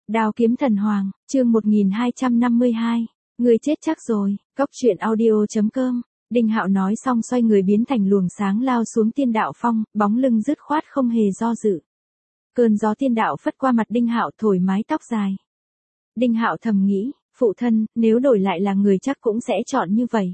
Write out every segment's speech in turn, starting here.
Đao kiếm thần hoàng, chương 1252. Người chết chắc rồi. Cóc truyện audio.com. Đinh Hạo nói xong xoay người biến thành luồng sáng lao xuống tiên đạo phong, bóng lưng dứt khoát không hề do dự. Cơn gió tiên đạo phất qua mặt Đinh Hạo thổi mái tóc dài. Đinh Hạo thầm nghĩ, phụ thân, nếu đổi lại là người chắc cũng sẽ chọn như vậy.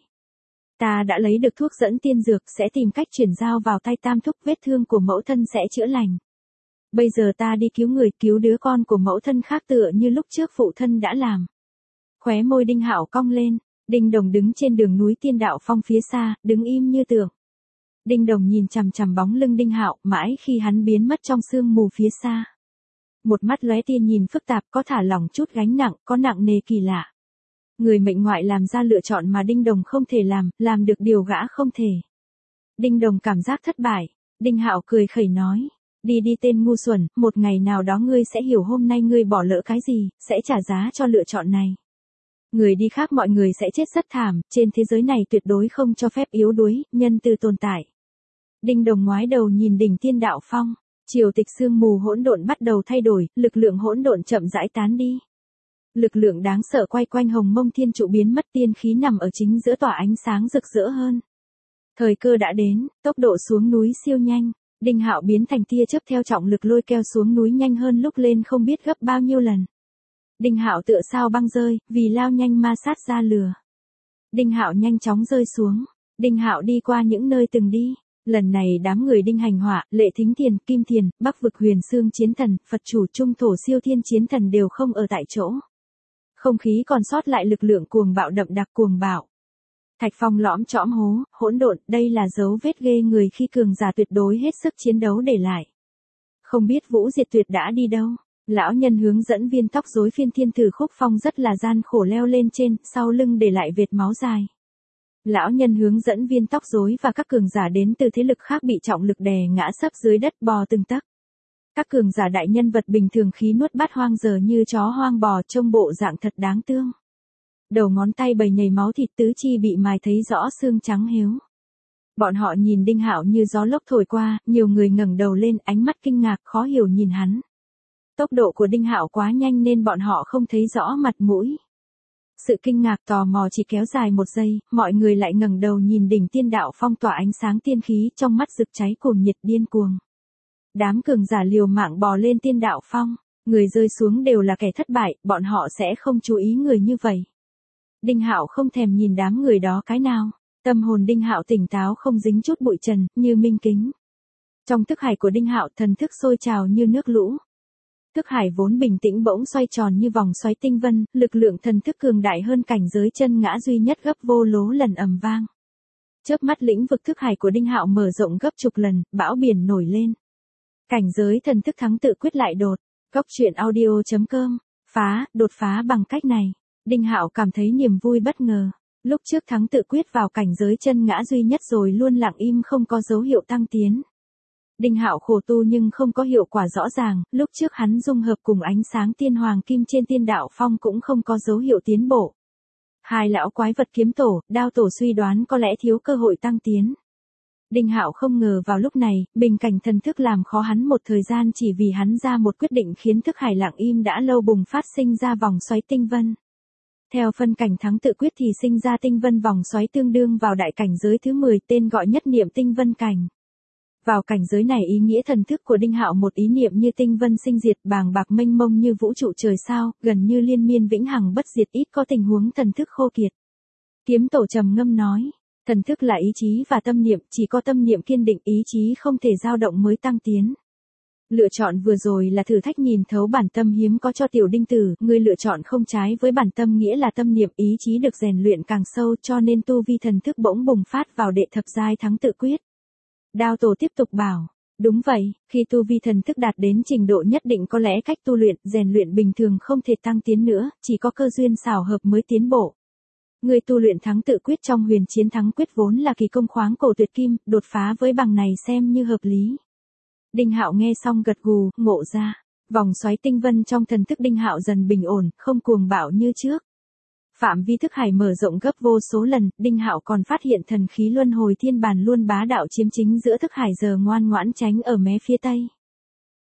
Ta đã lấy được thuốc dẫn tiên dược, sẽ tìm cách chuyển giao vào tay Tam Thúc, vết thương của mẫu thân sẽ chữa lành. Bây giờ ta đi cứu người, cứu đứa con của mẫu thân khác tựa như lúc trước phụ thân đã làm. Khóe môi Đinh Hạo cong lên. Đinh Đồng đứng trên đường núi tiên đạo phong phía xa, đứng im như tượng. Đinh Đồng nhìn chằm chằm bóng lưng Đinh Hạo, mãi khi hắn biến mất trong sương mù phía xa. Một mắt lóe tia nhìn phức tạp, có thả lỏng chút gánh nặng, có nặng nề kỳ lạ. Người mệnh ngoại làm ra lựa chọn mà Đinh Đồng không thể làm được điều gã không thể. Đinh Đồng cảm giác thất bại. Đinh Hạo cười khẩy nói, đi tên ngu xuẩn, một ngày nào đó ngươi sẽ hiểu hôm nay ngươi bỏ lỡ cái gì, sẽ trả giá cho lựa chọn này. Người đi khác mọi người sẽ chết rất thảm, trên thế giới này tuyệt đối không cho phép yếu đuối, nhân từ tồn tại. Đinh Đồng ngoái đầu nhìn đỉnh tiên đạo phong, triều tịch sương mù hỗn độn bắt đầu thay đổi, lực lượng hỗn độn chậm rãi tán đi. Lực lượng đáng sợ quay quanh hồng mông thiên trụ biến mất, tiên khí nằm ở chính giữa tỏa ánh sáng rực rỡ hơn. Thời cơ đã đến, tốc độ xuống núi siêu nhanh, Đinh Hạo biến thành tia chớp theo trọng lực lôi kéo xuống núi nhanh hơn lúc lên không biết gấp bao nhiêu lần. Đinh Hạo tựa sao băng rơi, vì lao nhanh ma sát ra lửa. Đinh Hạo nhanh chóng rơi xuống. Đinh Hạo đi qua những nơi từng đi. Lần này đám người Đinh Hành Họa, Lệ Thính Thiền, Kim Thiền, Bắc Vực Huyền Xương Chiến Thần, Phật Chủ Trung Thổ Siêu Thiên Chiến Thần đều không ở tại chỗ. Không khí còn sót lại lực lượng cuồng bạo đậm đặc cuồng bạo. Thạch phong lõm trõm hố, hỗn độn, đây là dấu vết ghê người khi cường giả tuyệt đối hết sức chiến đấu để lại. Không biết Vũ Diệt Tuyệt đã đi đâu. Lão nhân hướng dẫn viên tóc rối Phiên Thiên Thử Khúc Phong rất là gian khổ leo lên trên, sau lưng để lại vệt máu dài. Lão nhân hướng dẫn viên tóc rối và các cường giả đến từ thế lực khác bị trọng lực đè ngã sấp dưới đất bò từng tấc. Các cường giả đại nhân vật bình thường khí nuốt bát hoang giờ như chó hoang bò, trông bộ dạng thật đáng thương. Đầu ngón tay bầy nhầy máu thịt, tứ chi bị mài thấy rõ xương trắng héo. Bọn họ nhìn Đinh Hạo như gió lốc thổi qua, nhiều người ngẩng đầu lên, ánh mắt kinh ngạc khó hiểu nhìn hắn. Tốc độ của Đinh Hạo quá nhanh nên bọn họ không thấy rõ mặt mũi. Sự kinh ngạc tò mò chỉ kéo dài một giây, mọi người lại ngẩng đầu nhìn đỉnh tiên đạo phong tỏa ánh sáng tiên khí, trong mắt rực cháy cuồng nhiệt điên cuồng. Đám cường giả liều mạng bò lên tiên đạo phong, người rơi xuống đều là kẻ thất bại, bọn họ sẽ không chú ý người như vậy. Đinh Hạo không thèm nhìn đám người đó cái nào, tâm hồn Đinh Hạo tỉnh táo không dính chút bụi trần, như minh kính. Trong thức hải của Đinh Hạo thần thức sôi trào như nước lũ. Thức hải vốn bình tĩnh bỗng xoay tròn như vòng xoáy tinh vân, lực lượng thần thức cường đại hơn cảnh giới chân ngã duy nhất gấp vô lố lần ầm vang. Chớp mắt lĩnh vực thức hải của Đinh Hạo mở rộng gấp chục lần, bão biển nổi lên. Cảnh giới thần thức thắng tự quyết lại đột. Cóc truyện audio.com. Đột phá bằng cách này. Đinh Hạo cảm thấy niềm vui bất ngờ. Lúc trước thắng tự quyết vào cảnh giới chân ngã duy nhất rồi luôn lặng im không có dấu hiệu tăng tiến. Đinh Hạo khổ tu nhưng không có hiệu quả rõ ràng, lúc trước hắn dung hợp cùng ánh sáng tiên hoàng kim trên tiên đạo phong cũng không có dấu hiệu tiến bộ. Hai lão quái vật kiếm tổ, đao tổ suy đoán có lẽ thiếu cơ hội tăng tiến. Đinh Hạo không ngờ vào lúc này, bình cảnh thần thức làm khó hắn một thời gian chỉ vì hắn ra một quyết định khiến thức hải lặng im đã lâu bùng phát sinh ra vòng xoáy tinh vân. Theo phân cảnh thắng tự quyết thì sinh ra tinh vân vòng xoáy tương đương vào đại cảnh giới thứ 10, tên gọi nhất niệm tinh vân cảnh. Vào cảnh giới này ý nghĩa thần thức của Đinh Hạo một ý niệm như tinh vân sinh diệt, bàng bạc mênh mông như vũ trụ trời sao, gần như liên miên vĩnh hằng bất diệt, ít có tình huống thần thức khô kiệt. Kiếm tổ trầm ngâm nói, thần thức là ý chí và tâm niệm, chỉ có tâm niệm kiên định, ý chí không thể dao động mới tăng tiến. Lựa chọn vừa rồi là thử thách nhìn thấu bản tâm hiếm có cho tiểu Đinh tử, người lựa chọn không trái với bản tâm nghĩa là tâm niệm, ý chí được rèn luyện càng sâu cho nên tu vi thần thức bỗng bùng phát vào đệ thập giai thắng tự quyết. Đao tổ tiếp tục bảo, đúng vậy, khi tu vi thần thức đạt đến trình độ nhất định có lẽ cách tu luyện, rèn luyện bình thường không thể tăng tiến nữa, chỉ có cơ duyên xảo hợp mới tiến bộ. Người tu luyện thắng tự quyết trong huyền chiến thắng quyết vốn là kỳ công khoáng cổ tuyệt kim, đột phá với bằng này xem như hợp lý. Đinh Hạo nghe xong gật gù, ngộ ra, vòng xoáy tinh vân trong thần thức Đinh Hạo dần bình ổn, không cuồng bạo như trước. Phạm vi thức hải mở rộng gấp vô số lần, Đinh Hạo còn phát hiện thần khí luân hồi thiên bàn luôn bá đạo chiếm chính giữa thức hải giờ ngoan ngoãn tránh ở mé phía tây.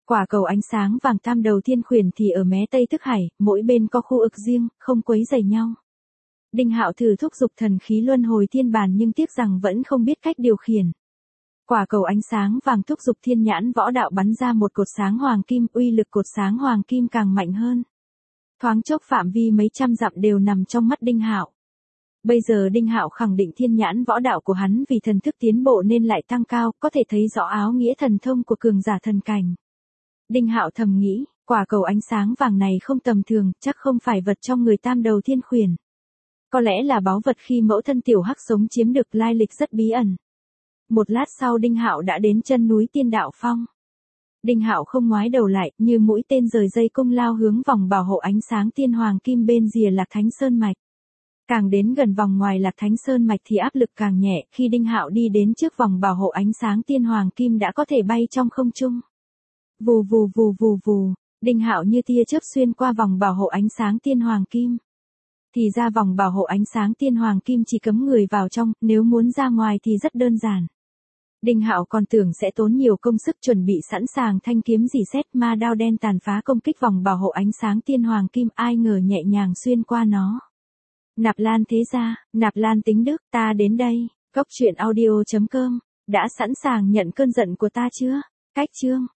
Quả cầu ánh sáng vàng tam đầu thiên khuyển thì ở mé Tây Thức Hải, mỗi bên có khu vực riêng, không quấy rầy nhau. Đinh Hạo thử thúc giục thần khí luân hồi thiên bàn nhưng tiếc rằng vẫn không biết cách điều khiển. Quả cầu ánh sáng vàng thúc giục thiên nhãn võ đạo bắn ra một cột sáng hoàng kim, uy lực cột sáng hoàng kim càng mạnh hơn. Thoáng chốc phạm vi mấy trăm dặm đều nằm trong mắt Đinh Hạo. Bây giờ Đinh Hạo khẳng định thiên nhãn võ đạo của hắn vì thần thức tiến bộ nên lại tăng cao, có thể thấy rõ áo nghĩa thần thông của cường giả thần cảnh. Đinh Hạo thầm nghĩ, quả cầu ánh sáng vàng này không tầm thường, chắc không phải vật trong người tam đầu thiên khuyển. Có lẽ là báu vật khi mẫu thân tiểu hắc sống chiếm được, lai lịch rất bí ẩn. Một lát sau Đinh Hạo đã đến chân núi Tiên Đạo Phong. Đinh Hạo không ngoái đầu lại, như mũi tên rời dây cung lao hướng vòng bảo hộ ánh sáng tiên hoàng kim bên rìa Lạc Thánh Sơn mạch. Càng đến gần vòng ngoài Lạc Thánh Sơn mạch thì áp lực càng nhẹ, khi Đinh Hạo đi đến trước vòng bảo hộ ánh sáng tiên hoàng kim đã có thể bay trong không trung. Vù vù vù vù vù, Đinh Hạo như tia chớp xuyên qua vòng bảo hộ ánh sáng tiên hoàng kim. Thì ra vòng bảo hộ ánh sáng tiên hoàng kim chỉ cấm người vào trong, nếu muốn ra ngoài thì rất đơn giản. Đinh Hạo còn tưởng sẽ tốn nhiều công sức chuẩn bị sẵn sàng thanh kiếm rỉ sét ma đao đen tàn phá công kích vòng bảo hộ ánh sáng tiên hoàng kim, ai ngờ nhẹ nhàng xuyên qua nó. Nạp Lan thế gia, Nạp Lan tính đức, ta đến đây. Góc truyện audio.com, đã sẵn sàng nhận cơn giận của ta chưa? Cách chương